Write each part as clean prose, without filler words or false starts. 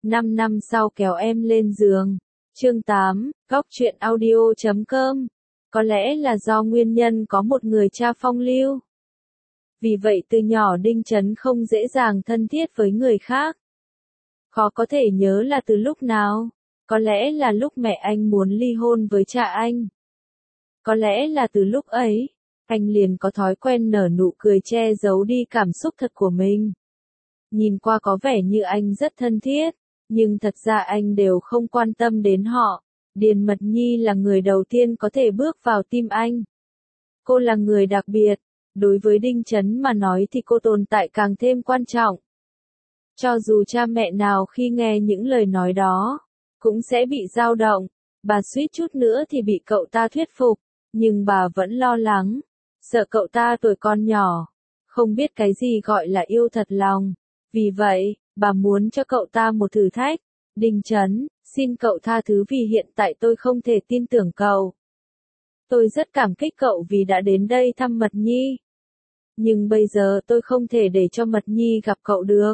5 năm sau kéo em lên giường. Chương 8, Góc truyện audio.com. Có lẽ là do nguyên nhân có một người cha phong lưu. Vì vậy từ nhỏ Đinh Chấn không dễ dàng thân thiết với người khác. Khó có thể nhớ là từ lúc nào. Có lẽ là lúc mẹ anh muốn ly hôn với cha anh. Có lẽ là từ lúc ấy, anh liền có thói quen nở nụ cười che giấu đi cảm xúc thật của mình. Nhìn qua có vẻ như anh rất thân thiết, nhưng thật ra anh đều không quan tâm đến họ. Điền Mật Nhi là người đầu tiên có thể bước vào tim anh. Cô là người đặc biệt, đối với Đinh Chấn mà nói thì cô tồn tại càng thêm quan trọng. Cho dù cha mẹ nào khi nghe những lời nói đó, cũng sẽ bị dao động, bà suýt chút nữa thì bị cậu ta thuyết phục, nhưng bà vẫn lo lắng, sợ cậu ta tuổi còn nhỏ, không biết cái gì gọi là yêu thật lòng. Vì vậy, bà muốn cho cậu ta một thử thách. Đinh Chấn, xin cậu tha thứ vì hiện tại tôi không thể tin tưởng cậu. Tôi rất cảm kích cậu vì đã đến đây thăm Mật Nhi. Nhưng bây giờ tôi không thể để cho Mật Nhi gặp cậu được.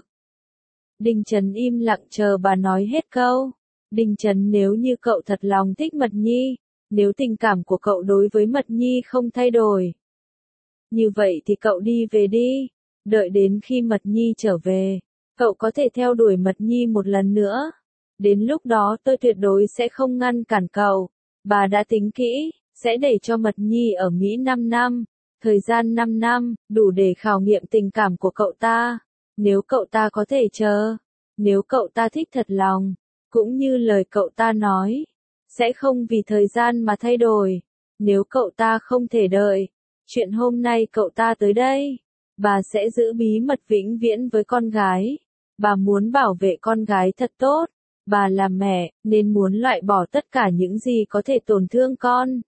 Đinh Chấn im lặng chờ bà nói hết câu. Đinh Chấn, nếu như cậu thật lòng thích Mật Nhi, nếu tình cảm của cậu đối với Mật Nhi không thay đổi, như vậy thì cậu đi về đi. Đợi đến khi Mật Nhi trở về, cậu có thể theo đuổi Mật Nhi một lần nữa. Đến lúc đó tôi tuyệt đối sẽ không ngăn cản cậu. Bà đã tính kỹ, sẽ để cho Mật Nhi ở Mỹ 5 năm. Thời gian 5 năm, đủ để khảo nghiệm tình cảm của cậu ta. Nếu cậu ta có thể chờ, nếu cậu ta thích thật lòng, cũng như lời cậu ta nói, sẽ không vì thời gian mà thay đổi. Nếu cậu ta không thể đợi, chuyện hôm nay cậu ta tới đây, bà sẽ giữ bí mật vĩnh viễn với con gái. Bà muốn bảo vệ con gái thật tốt. Bà là mẹ, nên muốn loại bỏ tất cả những gì có thể tổn thương con.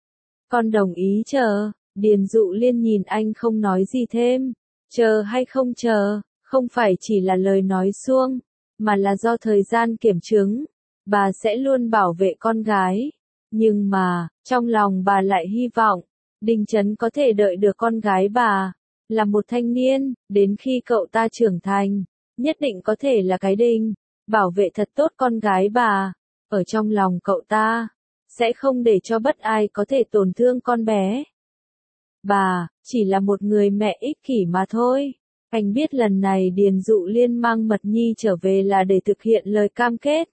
Con đồng ý chờ. Điền Dụ Liên nhìn anh không nói gì thêm. Chờ hay không chờ, không phải chỉ là lời nói suông, mà là do thời gian kiểm chứng. Bà sẽ luôn bảo vệ con gái. Nhưng mà, trong lòng bà lại hy vọng, Đinh Chấn có thể đợi được con gái bà. Là một thanh niên, đến khi cậu ta trưởng thành, nhất định có thể là cái đinh, bảo vệ thật tốt con gái bà. Ở trong lòng cậu ta, sẽ không để cho bất ai có thể tổn thương con bé. Bà, chỉ là một người mẹ ích kỷ mà thôi. Anh biết lần này Điền Dụ Liên mang Mật Nhi trở về là để thực hiện lời cam kết.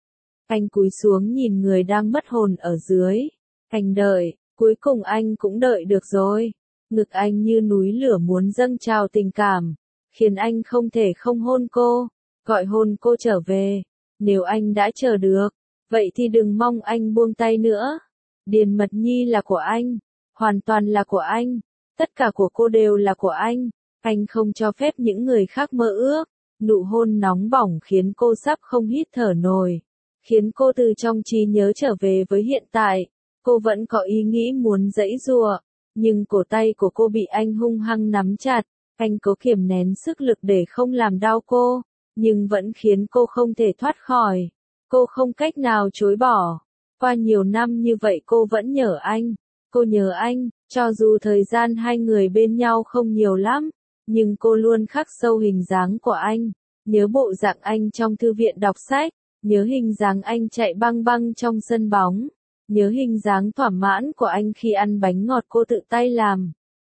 Anh cúi xuống nhìn người đang mất hồn ở dưới. Anh đợi, cuối cùng anh cũng đợi được rồi. Ngực anh như núi lửa muốn dâng trào tình cảm, khiến anh không thể không hôn cô, gọi hôn cô trở về. Nếu anh đã chờ được, vậy thì đừng mong anh buông tay nữa. Điền Mật Nhi là của anh, hoàn toàn là của anh, tất cả của cô đều là của anh không cho phép những người khác mơ ước. Nụ hôn nóng bỏng khiến cô sắp không hít thở nổi, khiến cô từ trong trí nhớ trở về với hiện tại. Cô vẫn có ý nghĩ muốn giãy giụa, nhưng cổ tay của cô bị anh hung hăng nắm chặt. Anh cố kiềm nén sức lực để không làm đau cô, nhưng vẫn khiến cô không thể thoát khỏi. Cô không cách nào chối bỏ. Qua nhiều năm như vậy cô vẫn nhớ anh. Cô nhớ anh, cho dù thời gian hai người bên nhau không nhiều lắm, nhưng cô luôn khắc sâu hình dáng của anh. Nhớ bộ dạng anh trong thư viện đọc sách, nhớ hình dáng anh chạy băng băng trong sân bóng, nhớ hình dáng thỏa mãn của anh khi ăn bánh ngọt cô tự tay làm.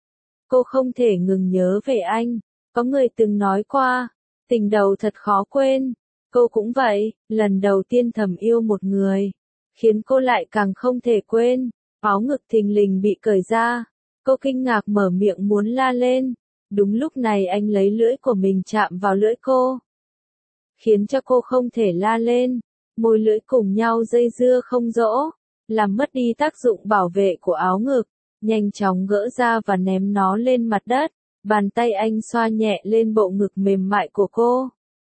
Cô không thể ngừng nhớ về anh. Có người từng nói qua, tình đầu thật khó quên. Cô cũng vậy, lần đầu tiên thầm yêu một người, khiến cô lại càng không thể quên. Áo ngực thình lình bị cởi ra. Cô kinh ngạc mở miệng muốn la lên. Đúng lúc này anh lấy lưỡi của mình chạm vào lưỡi cô, khiến cho cô không thể la lên. Môi lưỡi cùng nhau dây dưa không dỗ, làm mất đi tác dụng bảo vệ của áo ngực. Nhanh chóng gỡ ra và ném nó lên mặt đất. Bàn tay anh xoa nhẹ lên bộ ngực mềm mại của cô.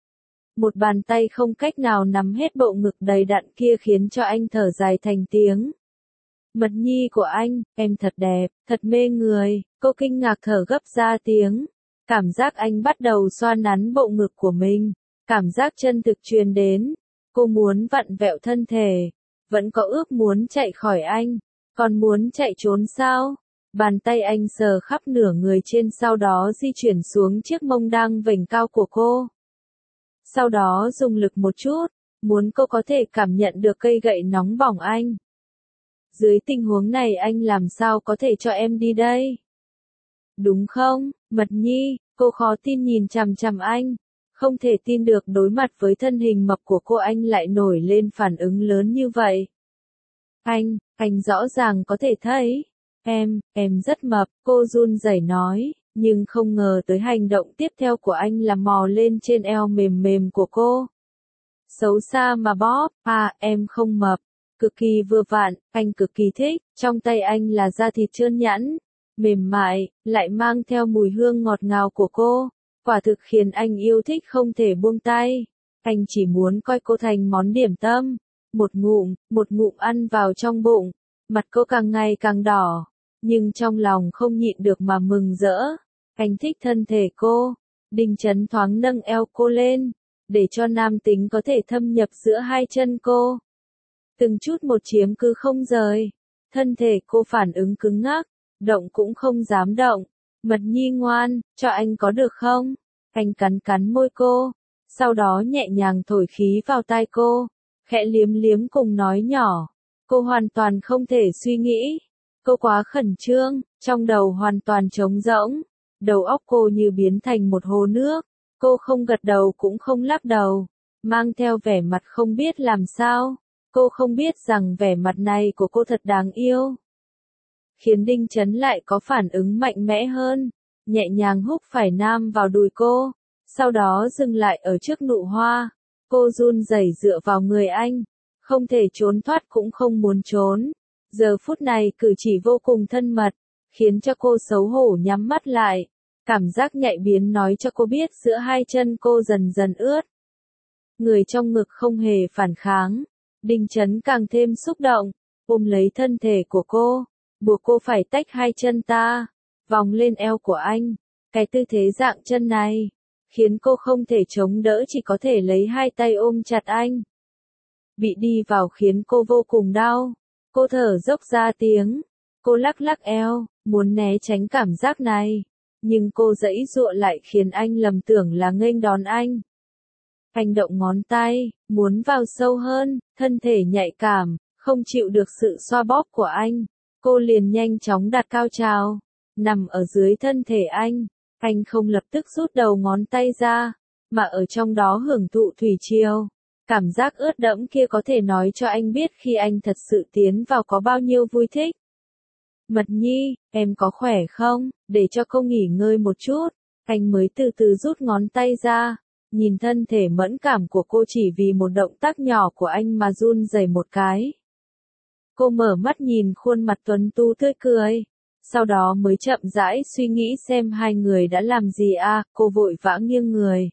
Một bàn tay không cách nào nắm hết bộ ngực đầy đặn kia khiến cho anh thở dài thành tiếng. Mật Nhi của anh, em thật đẹp, thật mê người. Cô kinh ngạc thở gấp ra tiếng. Cảm giác anh bắt đầu xoa nắn bộ ngực của mình. Cảm giác chân thực truyền đến. Cô muốn vặn vẹo thân thể. Vẫn có ước muốn chạy khỏi anh. Còn muốn chạy trốn sao? Bàn tay anh sờ khắp nửa người trên, sau đó di chuyển xuống chiếc mông đang vểnh cao của cô. Sau đó dùng lực một chút, muốn cô có thể cảm nhận được cây gậy nóng bỏng anh. Dưới tình huống này anh làm sao có thể cho em đi đây? Đúng không, Mật Nhi, cô khó tin nhìn chằm chằm anh. Không thể tin được đối mặt với thân hình mập của cô anh lại nổi lên phản ứng lớn như vậy. Anh rõ ràng có thể thấy. Em rất mập, cô run rẩy nói, nhưng không ngờ tới hành động tiếp theo của anh là mò lên trên eo mềm mềm của cô. Xấu xa mà bóp, em không mập. Cực kỳ vừa vặn, anh cực kỳ thích, trong tay anh là da thịt trơn nhẵn, mềm mại, lại mang theo mùi hương ngọt ngào của cô. Quả thực khiến anh yêu thích không thể buông tay. Anh chỉ muốn coi cô thành món điểm tâm. Một ngụm ăn vào trong bụng. Mặt cô càng ngày càng đỏ. Nhưng trong lòng không nhịn được mà mừng rỡ. Anh thích thân thể cô. Đinh Chấn thoáng nâng eo cô lên. Để cho nam tính có thể thâm nhập giữa hai chân cô. Từng chút một chiếm cứ không rời. Thân thể cô phản ứng cứng ngắc. Động cũng không dám động. Mật Nhi ngoan, cho anh có được không? Anh cắn cắn môi cô, sau đó nhẹ nhàng thổi khí vào tai cô, khẽ liếm liếm cùng nói nhỏ. Cô hoàn toàn không thể suy nghĩ. Cô quá khẩn trương, trong đầu hoàn toàn trống rỗng. Đầu óc cô như biến thành một hồ nước. Cô không gật đầu cũng không lắc đầu, mang theo vẻ mặt không biết làm sao. Cô không biết rằng vẻ mặt này của cô thật đáng yêu. Khiến Đinh Chấn lại có phản ứng mạnh mẽ hơn, nhẹ nhàng húc phải nam vào đùi cô, sau đó dừng lại ở trước nụ hoa. Cô run rẩy dựa vào người anh, không thể trốn thoát cũng không muốn trốn. Giờ phút này cử chỉ vô cùng thân mật, khiến cho cô xấu hổ nhắm mắt lại. Cảm giác nhạy bén nói cho cô biết giữa hai chân cô dần dần ướt. Người trong ngực không hề phản kháng. Đinh Chấn càng thêm xúc động, ôm lấy thân thể của cô, buộc cô phải tách hai chân ta, vòng lên eo của anh. Cái tư thế dạng chân này, khiến cô không thể chống đỡ chỉ có thể lấy hai tay ôm chặt anh. Bị đi vào khiến cô vô cùng đau. Cô thở dốc ra tiếng. Cô lắc lắc eo, muốn né tránh cảm giác này. Nhưng cô giãy giụa lại khiến anh lầm tưởng là nghênh đón anh. Anh động ngón tay, muốn vào sâu hơn, thân thể nhạy cảm, không chịu được sự xoa bóp của anh. Cô liền nhanh chóng đạt cao trào, nằm ở dưới thân thể anh. Anh không lập tức rút đầu ngón tay ra, mà ở trong đó hưởng thụ thủy triều. Cảm giác ướt đẫm kia có thể nói cho anh biết khi anh thật sự tiến vào có bao nhiêu vui thích. Mật Nhi, em có khỏe không? Để cho cô nghỉ ngơi một chút. Anh mới từ từ rút ngón tay ra, nhìn thân thể mẫn cảm của cô chỉ vì một động tác nhỏ của anh mà run rẩy một cái. Cô mở mắt nhìn khuôn mặt tuấn tú tươi cười. Sau đó mới chậm rãi suy nghĩ xem hai người đã làm gì cô vội vã nghiêng người.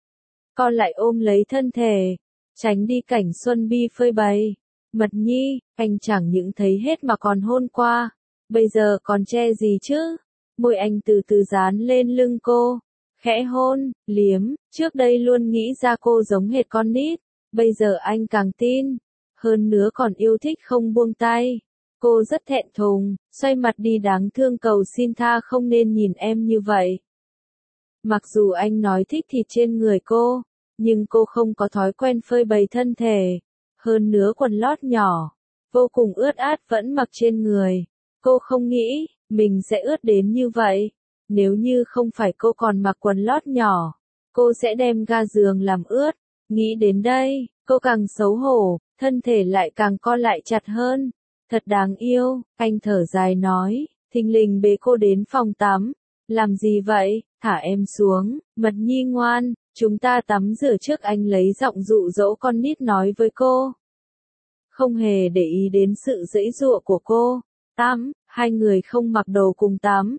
Co lại ôm lấy thân thể, tránh đi cảnh xuân bi phơi bày. Mật Nhi, anh chẳng những thấy hết mà còn hôn qua. Bây giờ còn che gì chứ? Môi anh từ từ dán lên lưng cô. Khẽ hôn, liếm, trước đây luôn nghĩ ra cô giống hệt con nít. Bây giờ anh càng tin. Hơn nữa còn yêu thích không buông tay. Cô rất thẹn thùng, xoay mặt đi đáng thương cầu xin tha không nên nhìn em như vậy. Mặc dù anh nói thích thịt trên người cô, nhưng cô không có thói quen phơi bày thân thể. Hơn nữa quần lót nhỏ, vô cùng ướt át vẫn mặc trên người. Cô không nghĩ, mình sẽ ướt đến như vậy. Nếu như không phải cô còn mặc quần lót nhỏ, cô sẽ đem ga giường làm ướt. Nghĩ đến đây, cô càng xấu hổ, thân thể lại càng co lại chặt hơn. Thật đáng yêu, anh thở dài nói, thình lình bế cô đến phòng tắm. Làm gì vậy, thả em xuống, Mật Nhi ngoan, chúng ta tắm rửa trước. Anh lấy giọng dụ dỗ con nít nói với cô. Không hề để ý đến sự giãy giụa của cô. Tắm, hai người không mặc đồ cùng tắm.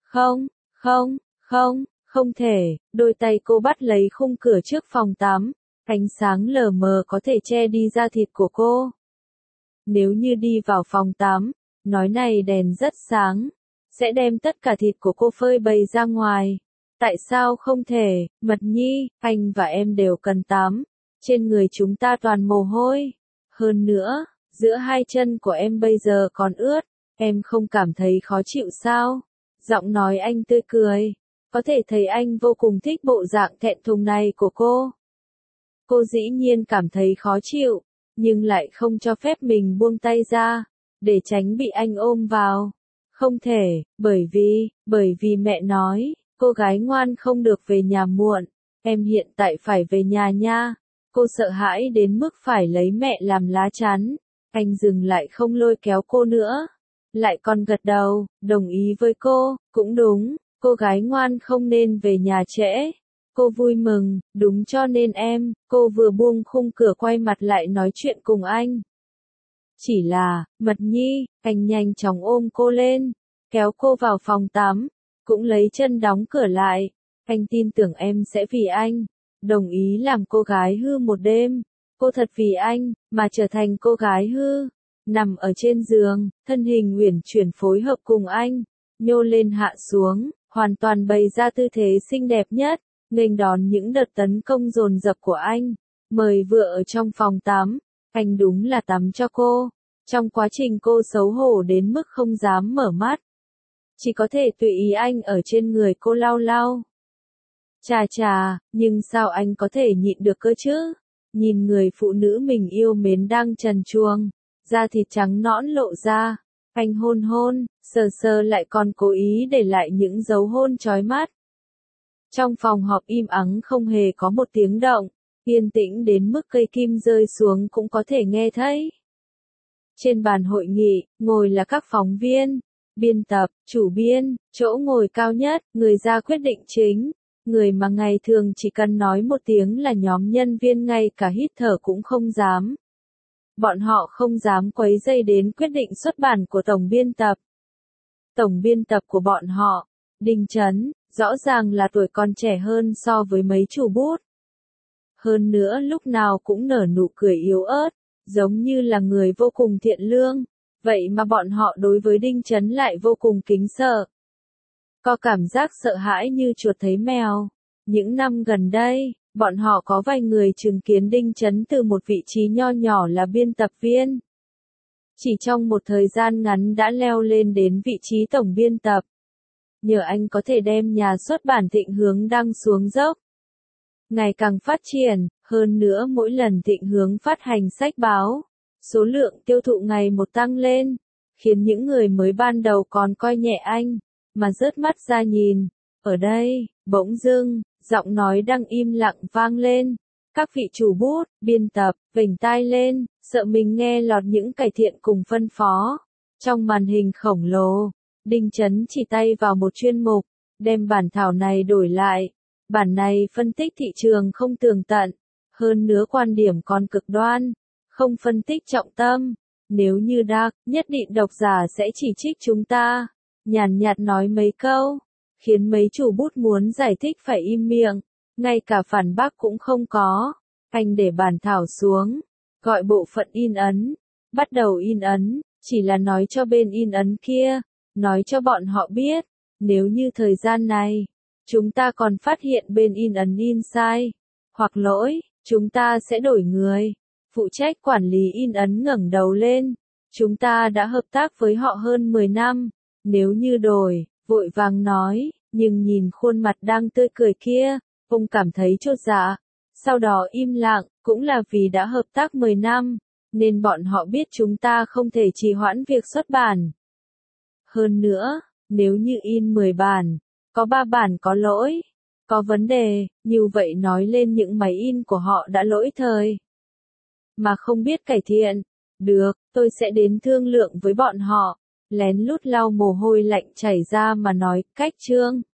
Không thể, đôi tay cô bắt lấy khung cửa trước phòng tắm. Ánh sáng lờ mờ có thể che đi da thịt của cô. Nếu như đi vào phòng tắm, nói này đèn rất sáng, sẽ đem tất cả thịt của cô phơi bày ra ngoài. Tại sao không thể, Mật Nhi, anh và em đều cần tắm. Trên người chúng ta toàn mồ hôi. Hơn nữa, giữa hai chân của em bây giờ còn ướt, em không cảm thấy khó chịu sao? Giọng nói anh tươi cười, có thể thấy anh vô cùng thích bộ dạng thẹn thùng này của cô. Cô dĩ nhiên cảm thấy khó chịu, nhưng lại không cho phép mình buông tay ra, để tránh bị anh ôm vào. Không thể, bởi vì mẹ nói, cô gái ngoan không được về nhà muộn, em hiện tại phải về nhà nha. Cô sợ hãi đến mức phải lấy mẹ làm lá chắn. Anh dừng lại không lôi kéo cô nữa, lại còn gật đầu, đồng ý với cô, cũng đúng, cô gái ngoan không nên về nhà trễ. Cô vui mừng, đúng cho nên cô vừa buông khung cửa quay mặt lại nói chuyện cùng anh. Chỉ là, Mật Nhi, anh nhanh chóng ôm cô lên, kéo cô vào phòng tắm, cũng lấy chân đóng cửa lại. Anh tin tưởng em sẽ vì anh, đồng ý làm cô gái hư một đêm. Cô thật vì anh, mà trở thành cô gái hư. Nằm ở trên giường, thân hình uyển chuyển phối hợp cùng anh, nhô lên hạ xuống, hoàn toàn bày ra tư thế xinh đẹp nhất, nghênh đón những đợt tấn công dồn dập của anh. Mời vừa ở trong phòng tắm, anh đúng là tắm cho cô. Trong quá trình cô xấu hổ đến mức không dám mở mắt, chỉ có thể tùy ý anh ở trên người cô lau lau. Chà, nhưng sao anh có thể nhịn được cơ chứ? Nhìn người phụ nữ mình yêu mến đang trần truồng, da thịt trắng nõn lộ ra, anh hôn, sờ lại còn cố ý để lại những dấu hôn chói mắt. Trong phòng họp im ắng không hề có một tiếng động, yên tĩnh đến mức cây kim rơi xuống cũng có thể nghe thấy. Trên bàn hội nghị, ngồi là các phóng viên, biên tập, chủ biên, chỗ ngồi cao nhất, người ra quyết định chính, người mà ngày thường chỉ cần nói một tiếng là nhóm nhân viên ngay cả hít thở cũng không dám. Bọn họ không dám quấy rầy đến quyết định xuất bản của tổng biên tập. Tổng biên tập của bọn họ, Đinh Chấn, rõ ràng là tuổi còn trẻ hơn so với mấy chủ bút. Hơn nữa lúc nào cũng nở nụ cười yếu ớt, giống như là người vô cùng thiện lương, vậy mà bọn họ đối với Đinh Chấn lại vô cùng kính sợ. Có cảm giác sợ hãi như chuột thấy mèo. Những năm gần đây, bọn họ có vài người chứng kiến Đinh Chấn từ một vị trí nho nhỏ là biên tập viên. Chỉ trong một thời gian ngắn đã leo lên đến vị trí tổng biên tập. Nhờ anh có thể đem nhà xuất bản Thịnh Hướng đang xuống dốc, ngày càng phát triển, hơn nữa mỗi lần Thịnh Hướng phát hành sách báo, số lượng tiêu thụ ngày một tăng lên, khiến những người mới ban đầu còn coi nhẹ anh, mà rớt mắt ra nhìn. Ở đây, bỗng dưng, giọng nói đang im lặng vang lên. Các vị chủ bút, biên tập, vểnh tai lên, sợ mình nghe lọt những cải thiện cùng phân phó. Trong màn hình khổng lồ, Đinh Chấn chỉ tay vào một chuyên mục, đem bản thảo này đổi lại. Bản này phân tích thị trường không tường tận, hơn nữa quan điểm còn cực đoan, không phân tích trọng tâm. Nếu như nhất định độc giả sẽ chỉ trích chúng ta. Nhàn nhạt nói mấy câu, khiến mấy chủ bút muốn giải thích phải im miệng, ngay cả phản bác cũng không có. Anh để bản thảo xuống, gọi bộ phận in ấn, bắt đầu in ấn, chỉ là nói cho bên in ấn kia, nói cho bọn họ biết, nếu như thời gian này, chúng ta còn phát hiện bên in ấn in sai, hoặc lỗi, chúng ta sẽ đổi người. Phụ trách quản lý in ấn ngẩng đầu lên, chúng ta đã hợp tác với họ hơn 10 năm, nếu như đổi, vội vàng nói, nhưng nhìn khuôn mặt đang tươi cười kia, ông cảm thấy chột dạ, sau đó im lặng, cũng là vì đã hợp tác 10 năm, nên bọn họ biết chúng ta không thể trì hoãn việc xuất bản. Hơn nữa, nếu như in 10 bản, có 3 bản có lỗi, có vấn đề, như vậy nói lên những máy in của họ đã lỗi thời, mà không biết cải thiện. Được, tôi sẽ đến thương lượng với bọn họ. Lén lút lau mồ hôi lạnh chảy ra mà nói, cách Trương.